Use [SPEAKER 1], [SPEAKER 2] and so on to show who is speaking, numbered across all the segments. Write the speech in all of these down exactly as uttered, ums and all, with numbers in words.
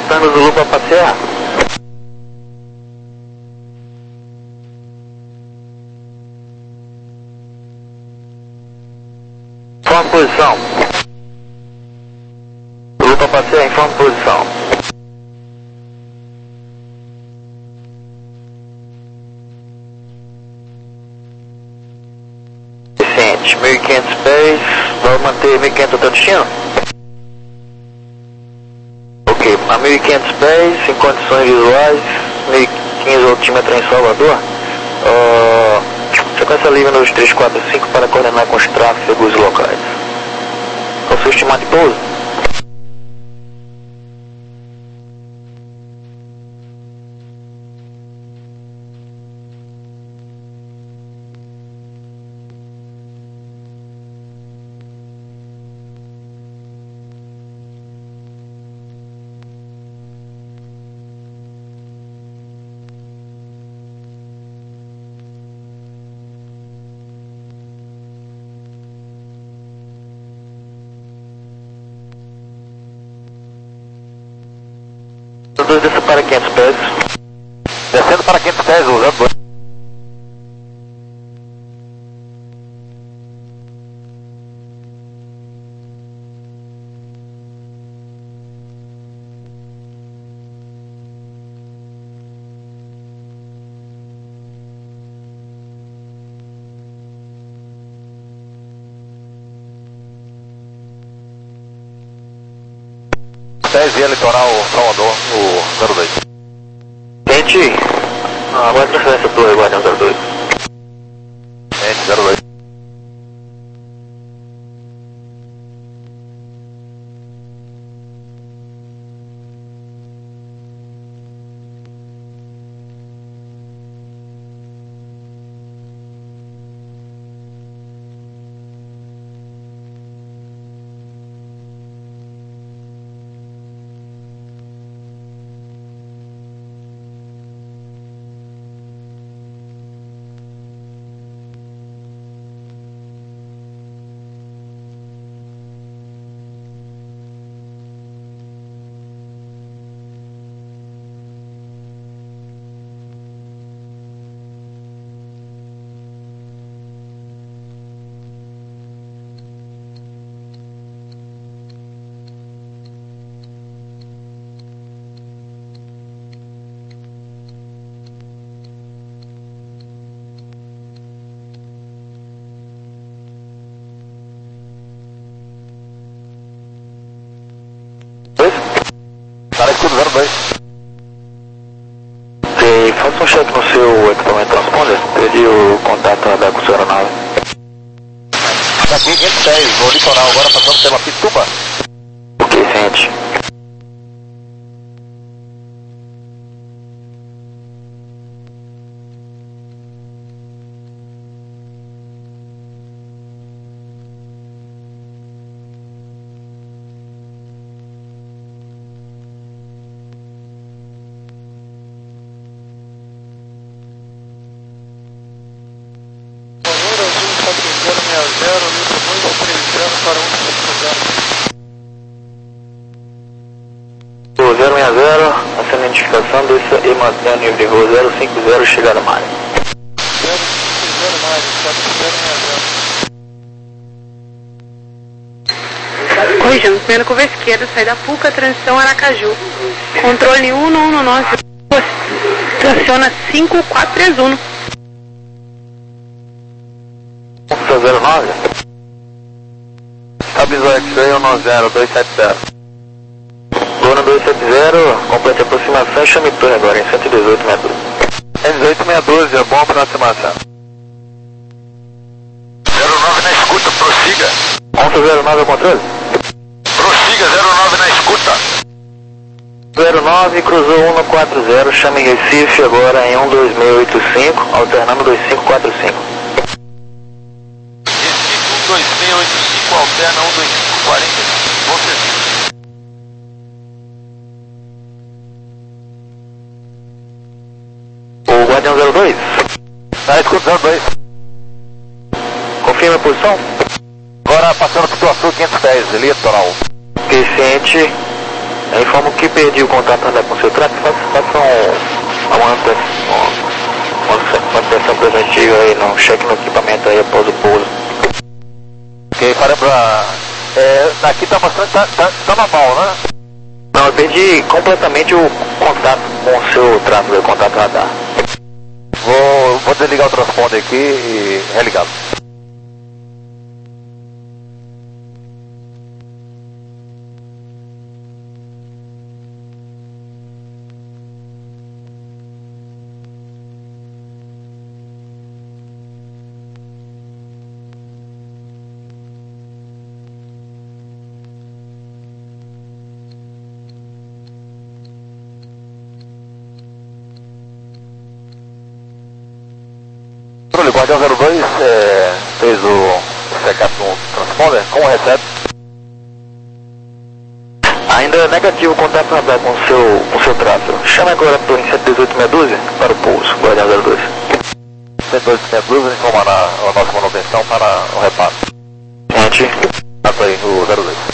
[SPEAKER 1] Tango Zulu para passear. Informe posição. Zulu para passear, informe posição. Vicente, mil e quinhentos pés, vamos manter mil e quinhentos até o destino? Ok, a mil e quinhentos pés, em condições visuais, mil e quinze altímetro em Salvador. Uh, sequência livre nos três quatro cinco para coordenar com os tráfegos locais. Qual o seu estimado de pouso? dois desce para quinhentos pés. Descendo para quinhentos pés, o zero dois. dez via litoral Salvador, o zero dois. Gente, agora transferência para o Guardião zero dois. Gente, zero dois. Cara, escudo zero dois. Ok, faça um check no seu equipamento transponder. Perdi o contato da com a sua aeronave. Daqui quinhentos pés, no litoral, agora passando pela Pituba. Ok, ciente. zero seis zero, acenda a identificação desse e mantém o nível de rua zero cinco zero, chegada Mário.
[SPEAKER 2] zero cinco zero Mário, quatro zero seis zero.
[SPEAKER 3] Corrigindo, primeira curva esquerda, saída Puca, transição Aracaju. Controle um um nove, estaciona cinco quatro três um.
[SPEAKER 1] zero nove? Estabilizou X-Ray um nove zero, dois sete zero. Luna dois sete zero, complete a aproximação e chame torre agora em cento e dezoito meia dúzia. cento e dezoito meia dúzia, bom aproximação.
[SPEAKER 4] zero nove na escuta, prossiga.
[SPEAKER 1] onze zero nove ao controle?
[SPEAKER 4] Prossiga, zero nove na escuta.
[SPEAKER 1] zero nove, cruzou um no quatro zero, chame Recife agora em um dois seis oito cinco, alternando dois cinco quatro cinco.
[SPEAKER 4] Recife um dois seis oito cinco, alterna um dois cinco quatro cinco. Você.
[SPEAKER 1] O Guardião zero dois? Ah, escuta zero dois. Confirma a posição?
[SPEAKER 4] Agora passando para o sul quinhentos pés, litoral.
[SPEAKER 1] Ok, ciente. Eu informo que perdi o contato né, com o seu trato, faça, faça um, uma manutenção, uma manutenção preventiva aí, no cheque no equipamento aí após o pouso.
[SPEAKER 5] Ok, faremos a... É, daqui tá mostrando que tá, tá, tá normal, né?
[SPEAKER 1] Não, eu perdi completamente o contato com o seu trato, o contato radar.
[SPEAKER 5] Vou, vou desligar o transponder aqui e religá-lo. Controle, Guardião zero dois é, fez o check-up no transponder, como recebe?
[SPEAKER 1] Ainda é negativo o contato radar com o seu, com o seu trato. Chama agora para o sete um oito meia dúzia para o pouso, Guardião zero dois.
[SPEAKER 5] sete dois meia dúzia informará a nossa manutenção para o reparo.
[SPEAKER 1] Gente.
[SPEAKER 5] Passa aí no zero dois.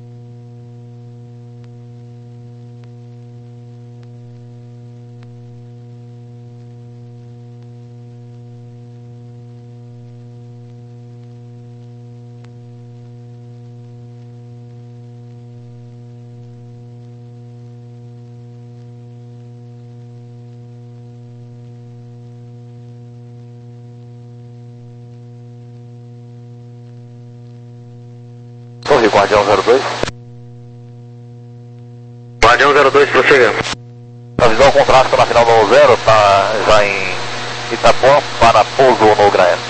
[SPEAKER 5] Torre, Guardião zero dois.
[SPEAKER 1] Guardião zero dois, prossiga.
[SPEAKER 5] Avisou o contrato na final do zero, tá já em Itapuã para pouso no Graema.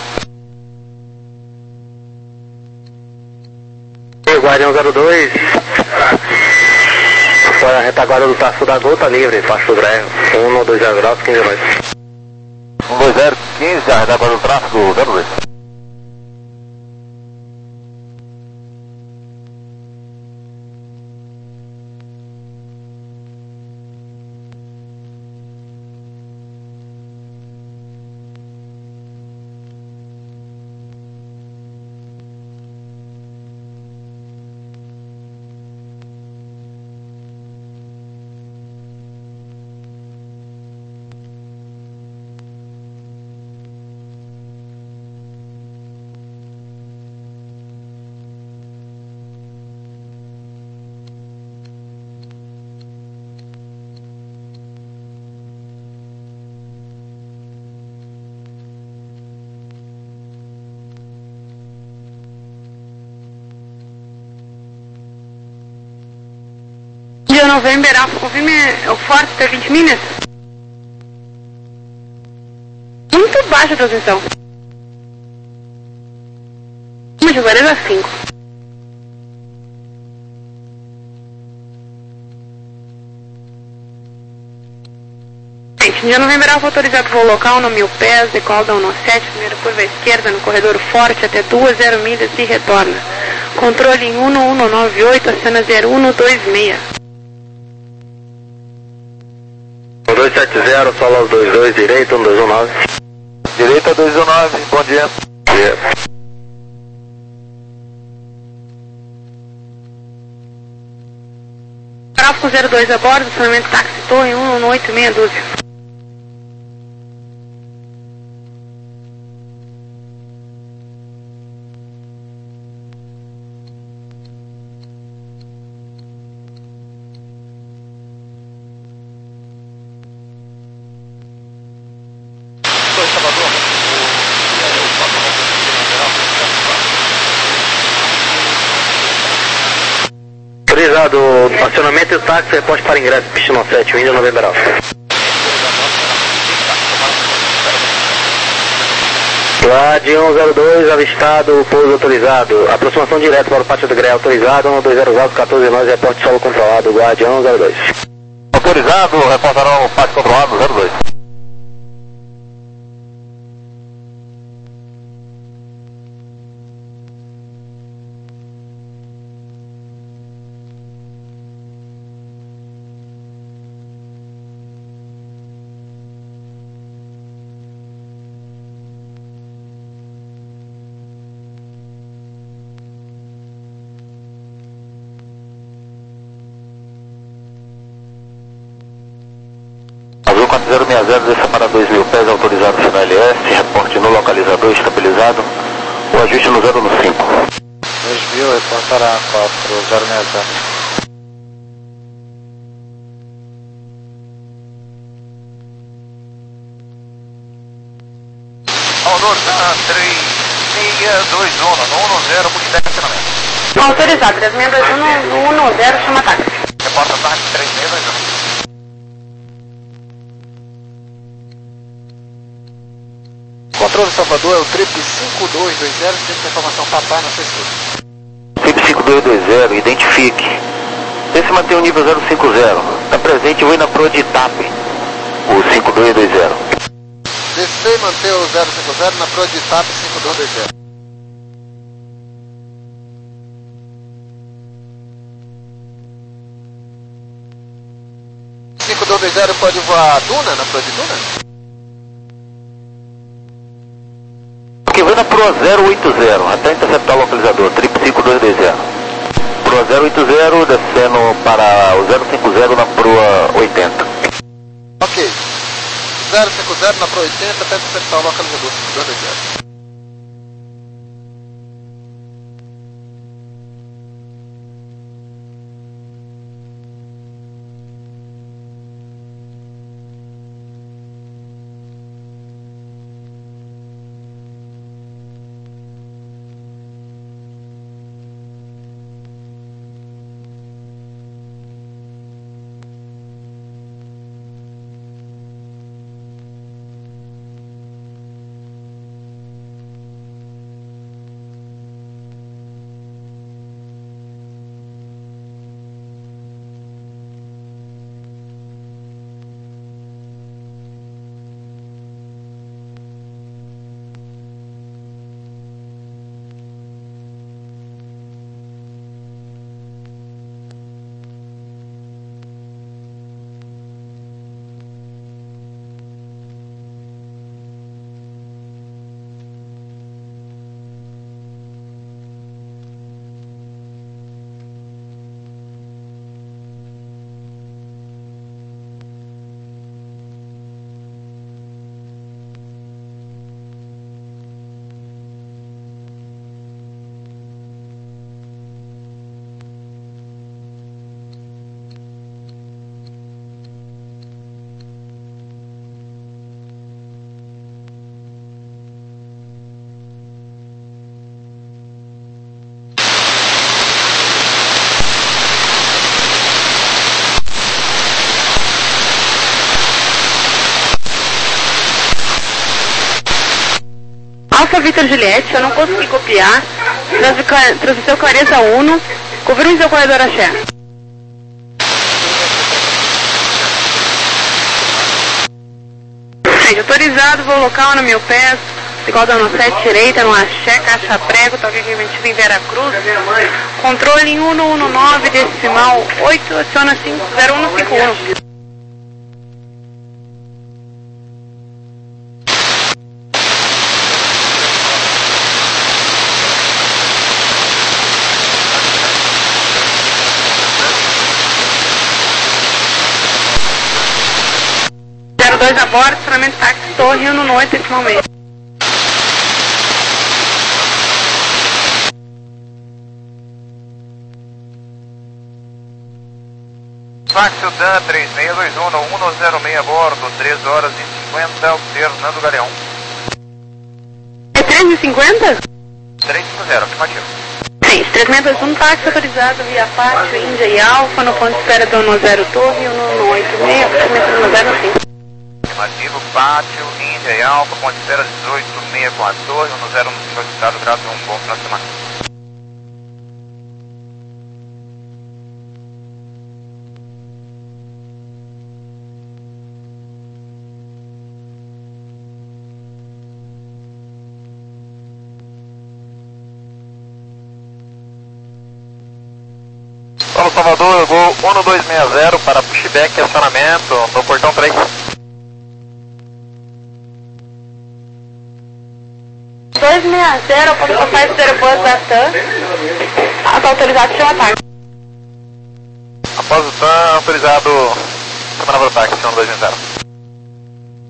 [SPEAKER 1] Guardião zero dois. Foi a retaguarda do traço da gota livre, faixa do Graema. um dois zero graus, quinze mais.
[SPEAKER 5] um dois zero, quinze, a retaguarda do traço do zero dois.
[SPEAKER 3] Dia November Alpha, confirme o Forte T vinte milhas. Muito baixa a transmissão. Uma de Guarulhos a cinco. Gente, dia November Alpha autorizado voo local no mil pés, decola da um sete, primeira curva à esquerda no corredor Forte até duas zero milhas e retorna. Controle em um um nove oito, acena zero um dois seis.
[SPEAKER 1] dois sete zero, solo dois dois, direito, um dois um nove.
[SPEAKER 5] Direita dois um nove, bom dia.
[SPEAKER 1] Dia.
[SPEAKER 3] Tráfico zero dois a bordo, acionamento táxi torre um um oito meia dúzia.
[SPEAKER 1] Autorizado, acionamento e táxi, reposte para ingresso, pista sete, Índia November Alpha. Guardião zero dois, avistado, pouso autorizado. Aproximação direta para o pátio do Gré autorizado, um dois zero alto, quatorze nove, reporte solo controlado, Guardião zero dois.
[SPEAKER 5] Autorizado, reportarão o pátio controlado zero dois. zero, desça para dois mil pés, autorizado final L S, reporte no localizador estabilizado, o ajuste no zero no cinco.
[SPEAKER 2] dois mil, reportará quatro zero seis zero.
[SPEAKER 4] Nortan três seis dois um, no zero, Bushback acionamento.
[SPEAKER 3] Autorizado, três seis dois um no zero, chama táxi.
[SPEAKER 4] Reporta táxi três seis dois um.
[SPEAKER 2] Controle Salvador é o trip cinco dois dois zero, sempre com informação papai na sexta.
[SPEAKER 5] Trip cinco dois dois zero, identifique. Esse mantém o nível zero cinco zero. Está presente o I N A P R O de Itap, o cinco dois dois zero.
[SPEAKER 2] Descer e manter o zero cinco zero na Pro de Itap cinco dois dois zero. cinco dois dois zero pode voar Duna, na Pro de Duna?
[SPEAKER 5] Que vai na Pro zero oito zero, até interceptar o localizador, trip cinco dois dois zero. Pro zero oito zero, descendo para o zero cinco zero na Pro oitenta.
[SPEAKER 2] Ok. zero cinco zero na Pro oitenta até interceptar o localizador cinco dois dois zero.
[SPEAKER 3] Alfa Victor Juliette, eu não consegui copiar. Transmissão Clareza Uno, confirme seu corredor axé. Autorizado, voo local no mil pés, igual dando sete direita, no axé, caixa prego, toque remetido em Vera Cruz. Controle em cento e dezesseis, decimal oito, adiciona cinco zero um cinco um. dois a bordo, estacionamento táxi Torre Rio no oito, decimal meio.
[SPEAKER 4] Táxi Dan três seis dois um no um zero seis a bordo, três horas e cinquenta, Fernando Galeão.
[SPEAKER 3] É três e cinquenta?
[SPEAKER 4] três cinco zero, afirmativo.
[SPEAKER 3] Sim, três seis dois um, táxi autorizado via Pátio, Índia e Alfa, no ponto de espera do um zero Torre, um oito seis, apartamento no zero cinco.
[SPEAKER 4] Afirmativo, Pátio, Índia e Alfa, ponto de espera dezoito seis com a Torre, um zero cinco estado, grado um, bom final de semana.
[SPEAKER 5] Paulo Salvador, voo um dois seis zero para pushback e acionamento no portão três.
[SPEAKER 3] dois seis zero, posso passar esse aeroporto da TAM. Está autorizado, chama táxi.
[SPEAKER 5] Após o TAM, autorizado, semana para o táxi, um dois seis zero.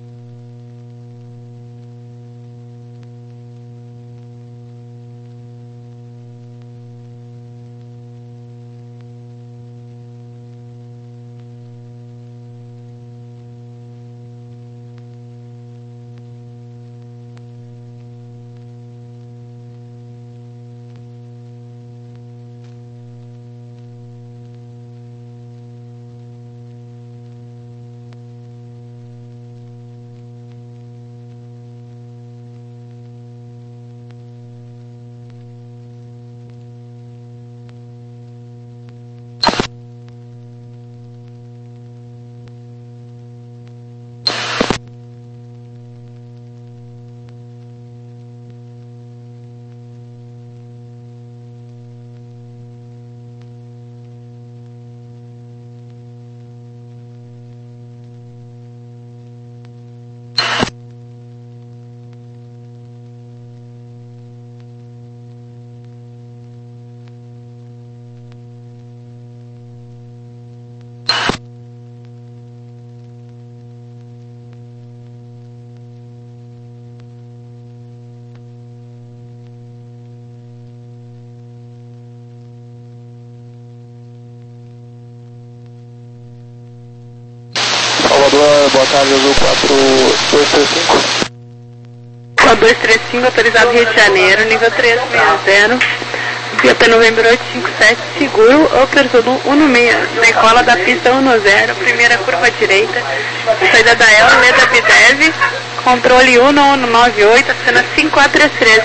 [SPEAKER 2] boa tarde, Azul quatro dois três cinco.
[SPEAKER 3] quatro dois três cinco, autorizado Rio de Janeiro, nível três seis zero. Via P Novembro oito cinco sete, seguro, Upper Zulu um seis, decola da pista um zero, primeira curva à direita, saída da El, Leda Bidev, controle um um nove oito, acena cinco quatro três três.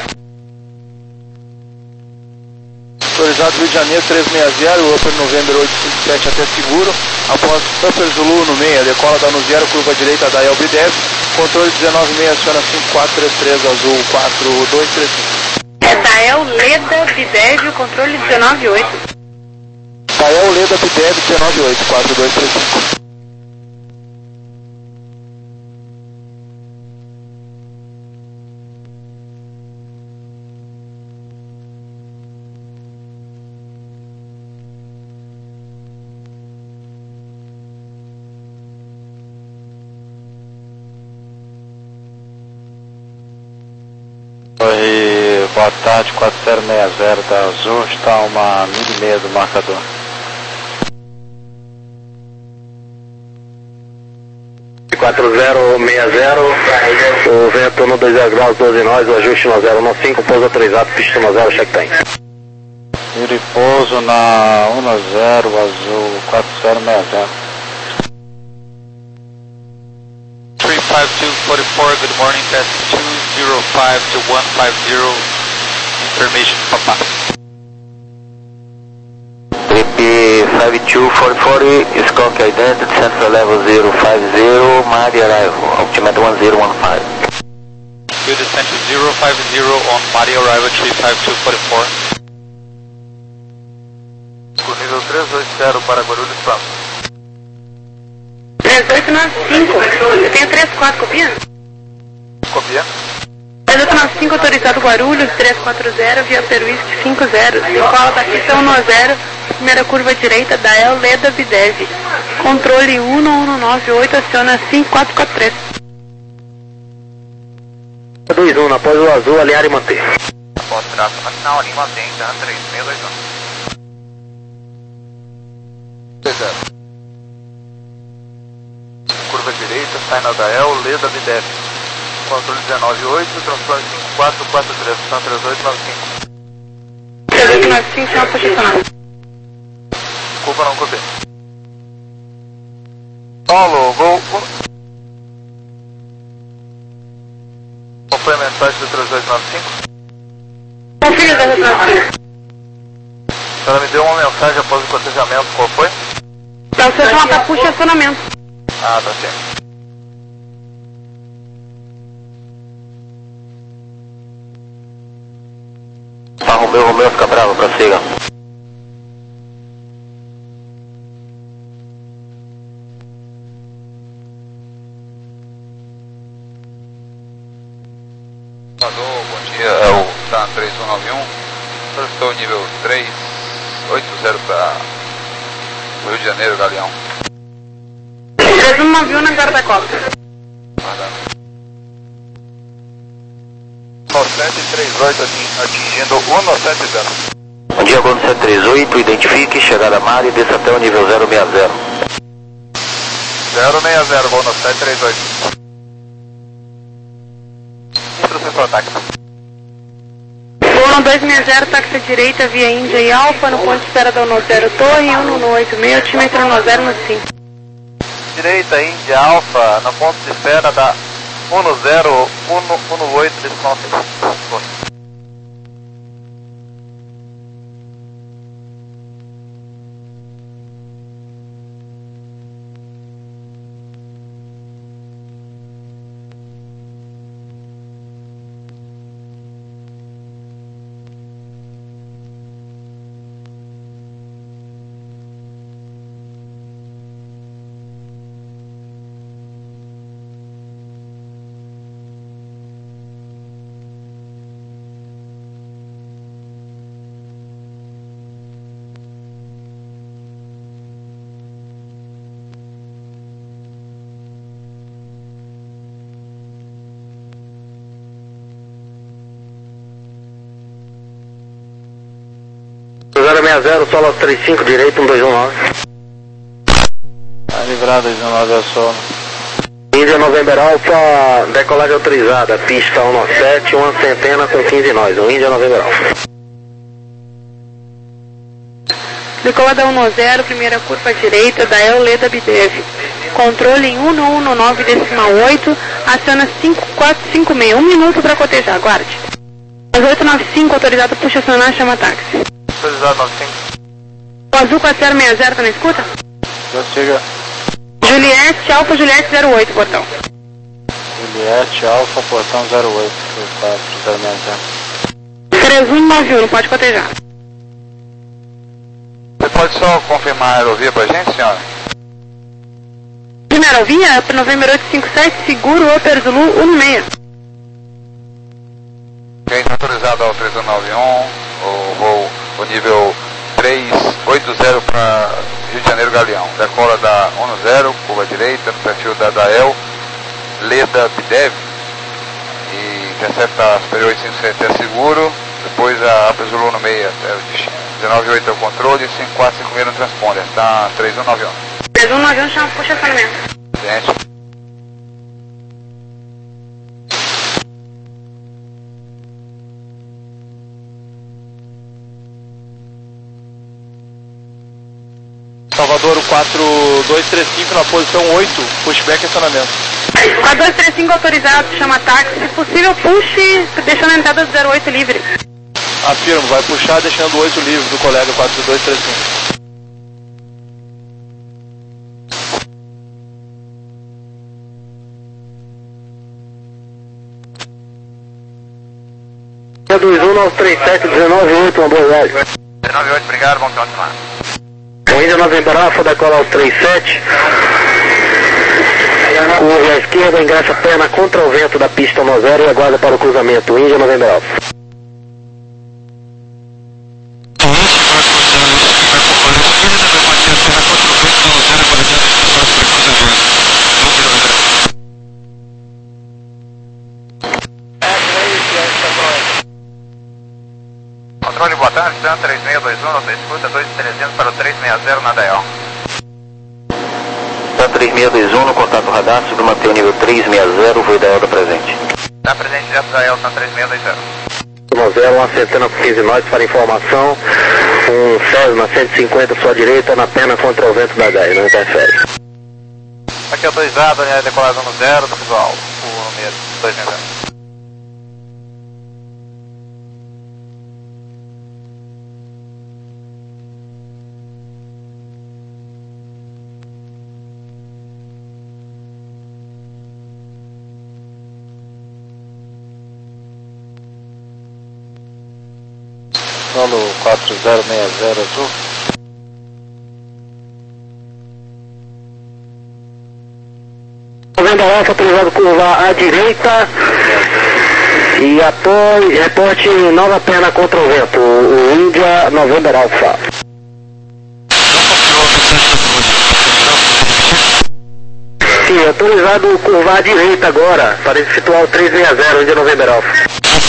[SPEAKER 2] Autorizado Rio de Janeiro três seis zero, Upper Novembro oito cinco sete até seguro, após Upper Zulu um seis, decola da zero, curva à direita da El Bidev, controle dezenove seis, acena cinco quatro três três, Azul quatro dois três cinco.
[SPEAKER 3] É Dael Leda Bidev, controle dezenove oito.
[SPEAKER 2] Dael Leda Bidev dezenove oito, quatro dois três cinco.
[SPEAKER 5] Oi, boa tarde, quatro zero seis zero da Azul, está uma milha e meia do marcador.
[SPEAKER 1] quatro zero seis zero, o vento no dois graus doze nós, o ajuste no zero um cinco, pouso autorizado, pista no zero, check time.
[SPEAKER 5] E pouso na um zero, Azul quatro zero seis zero.
[SPEAKER 6] three five two four four, good morning, test two zero five to one five zero, information Papa.
[SPEAKER 5] Trip five two four four, Skunk Identity, Central Level zero five zero, Mari Arrival, Altimeter one zero one five.
[SPEAKER 6] Good descent zero five zero on Mari Arrival three five two four four.
[SPEAKER 4] Com nível três oito zero para Guarulhos, Santos.
[SPEAKER 3] três oito nove cinco, eu tenho três quatro, copia?
[SPEAKER 4] Copia.
[SPEAKER 3] três oito nove cinco, autorizado Guarulhos, três quatro zero, via Peruísque cinco zero, decola da pista um zero, primeira curva à direita da El Leda Bidev, controle um um nove oito, aciona cinco quatro quatro três.
[SPEAKER 1] dois um, após o azul, alinhar e manter.
[SPEAKER 4] Após traço nacional, ali mantém, tá? três seis dois um. dois zero. Curva direita, sai na Dael, Leda Bidev. Controle dezenove oito, transplante cinco quatro quatro três, são três oito nove cinco.
[SPEAKER 3] três oito nove cinco, chama posicionado.
[SPEAKER 4] Desculpa, não copiei. Alô, vou... Qual foi a mensagem do três oito nove cinco?
[SPEAKER 3] Confira três oito nove cinco.
[SPEAKER 4] A senhora me deu uma mensagem após o cortejamento, qual foi?
[SPEAKER 3] Então, você chama capucha e acionamento.
[SPEAKER 4] Ah, tá certo.
[SPEAKER 5] Tá, Romeu, Romeu, fica bravo, prossiga.
[SPEAKER 6] Alô, bom dia, é o TAN três um nove um, eu estou nível três oito zero para o Rio de Janeiro, Galeão.
[SPEAKER 3] três um nove um na guarda-costas.
[SPEAKER 4] um sete três oito atingindo um sete zero.
[SPEAKER 5] Bom dia, Gondo sete três oito, identifique, chegada a Mari e desça até o nível zero seis zero.
[SPEAKER 4] zero seis zero, Gondo sete três oito. Instrução para ataque.
[SPEAKER 3] Gondo dois seis zero, táxi à direita, via Índia e Alfa, no ponto de espera da um zero Torre, um no oito seis, altímetro um zero no cinco.
[SPEAKER 4] Direita, Índia, Alfa, na ponto de espera da um zero um oito, decimal seis.
[SPEAKER 1] zero seis zero, solo trinta e cinco, direito, um dois um nove.
[SPEAKER 5] Tá livrado, dois um nove é solo.
[SPEAKER 1] November Alpha, decolagem autorizada, pista um sete, uma centena com quinze nós, o Índia November Alpha.
[SPEAKER 3] Decolada um zero, primeira curva direita da El Leda Bidev. Controle em um um nove decimal oito, aciona cinco quatro cinco seis, um minuto para cotejar, aguarde. oito nove cinco, autorizado, puxa acionar, chama táxi.
[SPEAKER 4] Autorizado nove cinco.
[SPEAKER 3] O azul quatro zero seis zero, tá na escuta?
[SPEAKER 2] Já chega.
[SPEAKER 3] Juliette, Alfa Juliette zero oito, portão.
[SPEAKER 2] Juliette, Alfa, portão zero oito, quatro zero seis zero.
[SPEAKER 3] três um nove um, não pode cotejar.
[SPEAKER 6] Você pode só confirmar a aerovia pra gente, senhora?
[SPEAKER 3] Primeira aerovia, Up November oito cinco sete, seguro, Upper Zulu um seis.
[SPEAKER 6] Ok, está autorizado ao três um nove um, o voo, o nível três oito zero para Rio de Janeiro Galeão. Decola da um zero, curva direita, no perfil da Dael, Leda Bidev, e intercepta a superior oitocentos e sete é seguro, depois a Upper Zulu no meio é o destino. dezenove oito é o controle, cinco quatro cinco seis no transponder, está três um nove um.
[SPEAKER 3] três um nove um, chama, puxa acionamento.
[SPEAKER 6] Gente.
[SPEAKER 2] Salvador, o quatro dois três cinco na posição oito, pushback e acionamento.
[SPEAKER 3] quatro dois três cinco autorizado, chama táxi. Se possível, puxe, deixando a entrada do zero oito livre.
[SPEAKER 2] Afirmo, vai puxar deixando o oito livre do colega quatro dois três cinco.
[SPEAKER 1] dois um nove três sete, dezenove oito, uma boa viagem.
[SPEAKER 4] dezenove oito, obrigado, vamos continuar.
[SPEAKER 1] O Índia November Alpha, decola ao trinta e sete. Curva à esquerda, ingressa a perna contra o vento da pista um zero e aguarda para o cruzamento. O Índia November Alpha.
[SPEAKER 4] Controle, boa tarde, Dan três seis dois um, nossa escuta dois trezentos para o três seis zero na Dael.
[SPEAKER 5] Dan três seis dois um, no contato radar, submantém o nível três seis zero, voo da Elda presente.
[SPEAKER 4] Está presente direto da El, Dan três seis dois zero.
[SPEAKER 1] um zero, uma centena com quinze nós para informação. Um Cessna cento e cinquenta à sua direita, na perna contra o vento da dez, não interfere.
[SPEAKER 4] Aqui autorizado, linha de decolagem no zero, do visual, o número dois seis zero.
[SPEAKER 2] Solo quatro zero seis zero azul.
[SPEAKER 1] November Alpha, autorizado curva à direita e apoie, reporte nova perna contra o vento. O Índia November Alpha. Sim, autorizado curva à direita agora, para situar o três seis zero, Índia November Alpha.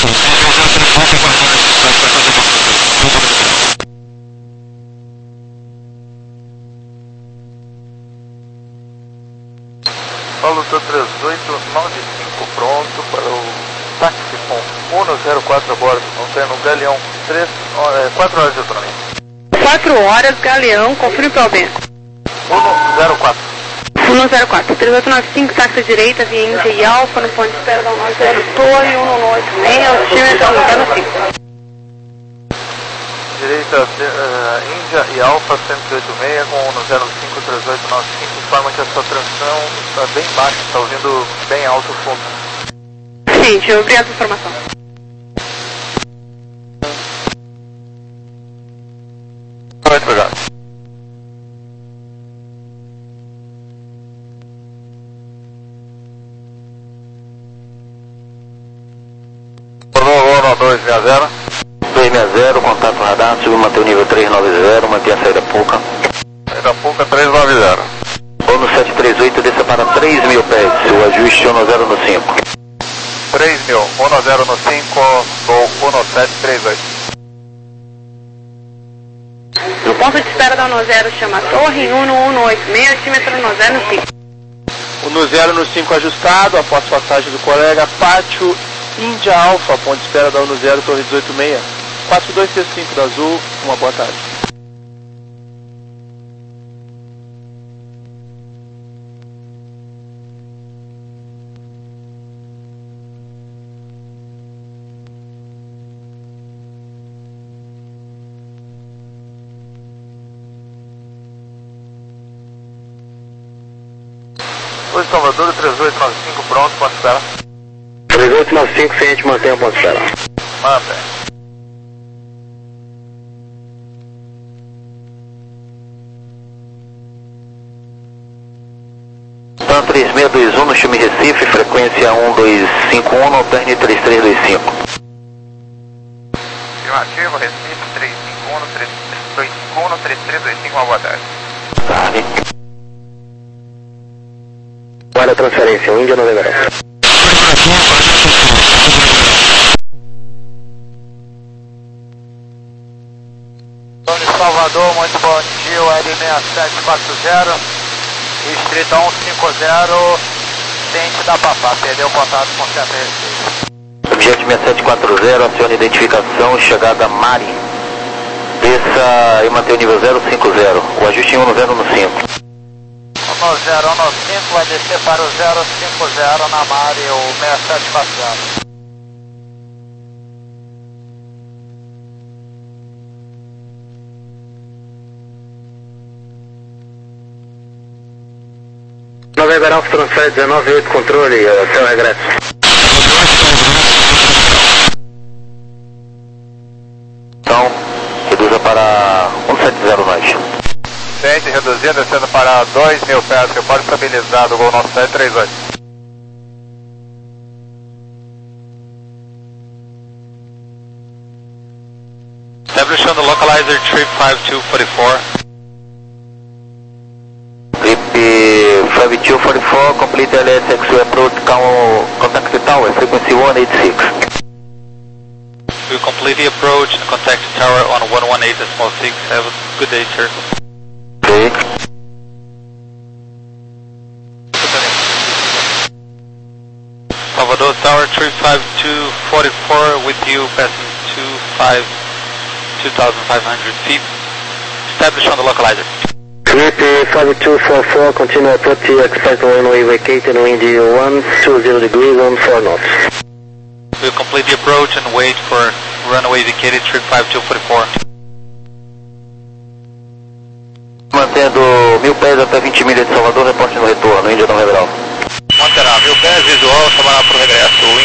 [SPEAKER 4] Paulo três oito nove cinco pronto para o táxi com um zero quatro a bordo, não tem no Galeão, quatro horas de autonomia.
[SPEAKER 3] quatro horas, Galeão, confirme para o B.
[SPEAKER 4] um zero quatro.
[SPEAKER 3] um zero quatro, três oito nove cinco, taxa direita, via Índia e Alfa, no ponto de espera da um zero Torre, um um oito seis, o time está no cinco.
[SPEAKER 4] Direita, uh, Índia e Alfa cento e oito seis com um zero cinco três oito nove cinco, informa que a sua transmissão está bem baixa, está ouvindo bem alto o fundo.
[SPEAKER 3] Gente, obrigado pela informação.
[SPEAKER 4] Muito obrigado.
[SPEAKER 6] Alô, dois seis zero.
[SPEAKER 5] dois seis zero, contato radar, submantém o nível três nove zero, mantém a saída pouca.
[SPEAKER 6] Saída pouca três nove zero.
[SPEAKER 5] Ou no sete três oito, desça para três mil pés, o ajuste um zero no cinco.
[SPEAKER 6] três mil, um zero no cinco, voo um sete três oito.
[SPEAKER 3] No ponto de espera da um zero chama Torre, um um oito seis, estímetro um zero no cinco.
[SPEAKER 2] O no zero no cinco ajustado, após passagem do colega, Pátio Índia Alfa, ponto de espera da um zero, torre dezoito seis. quatro dois três cinco da Azul, uma boa tarde.
[SPEAKER 4] Oi, Salvador, três oito nove cinco, pronto, ponto de espera.
[SPEAKER 1] três oito nove cinco, ciente, mantém o ponto de espera.
[SPEAKER 4] Mantém.
[SPEAKER 5] Tan três seis dois um no Chame Recife, frequência um dois cinco um, no Terne três três dois cinco.
[SPEAKER 4] Afirmativo, Recife, três cinco um no três dois cinco um no três três dois cinco, uma boa tarde.
[SPEAKER 5] Tarde.
[SPEAKER 1] Guarda a transferência, o Índia Novembro.
[SPEAKER 4] Tony Salvador, muito bom dia, o L seis sete quatro zero, Distrito cento e cinquenta, ciente da Papá, perdeu o contato com o centro Recife.
[SPEAKER 5] Objeto seis sete quatro zero, acione identificação, chegada Mari. Desça e mantém o nível zero cinco zero, o ajuste em um zero no cinco.
[SPEAKER 4] um zero um cinco vai descer para o zero cinco zero na Mari, o seis sete quatro zero.
[SPEAKER 1] Novembro Alfa, transfere dezenove oito, controle, seu regresso.
[SPEAKER 5] Então, reduza para um sete zero nós.
[SPEAKER 4] Ciente, reduzindo, descendo para dois mil pés, repórte estabilizado, gol nosso sete três oito.
[SPEAKER 6] Establish on the localizer trip five two four four.
[SPEAKER 5] Trip five two four four, complete L S X U approach, contact the tower, frequency one eight six.
[SPEAKER 6] We complete the approach and contact the tower on one one eight decimal six. Have a good day, sir.
[SPEAKER 5] Okay.
[SPEAKER 6] Salvador Tower three five two four four with you, passing two five two thousand five hundred feet. Establish on the localizer.
[SPEAKER 1] Trip five two four four, continue approach, expect runway vacated, wind one two zero degrees on four knots.
[SPEAKER 6] We'll complete the approach and wait for runway vacated, trip five two four four.
[SPEAKER 5] Mantendo mil pés até vinte milhas de Salvador, reporte no retorno, Índia Novembro Alfa.
[SPEAKER 4] Manterá mil pés, visual, chamará para o regresso.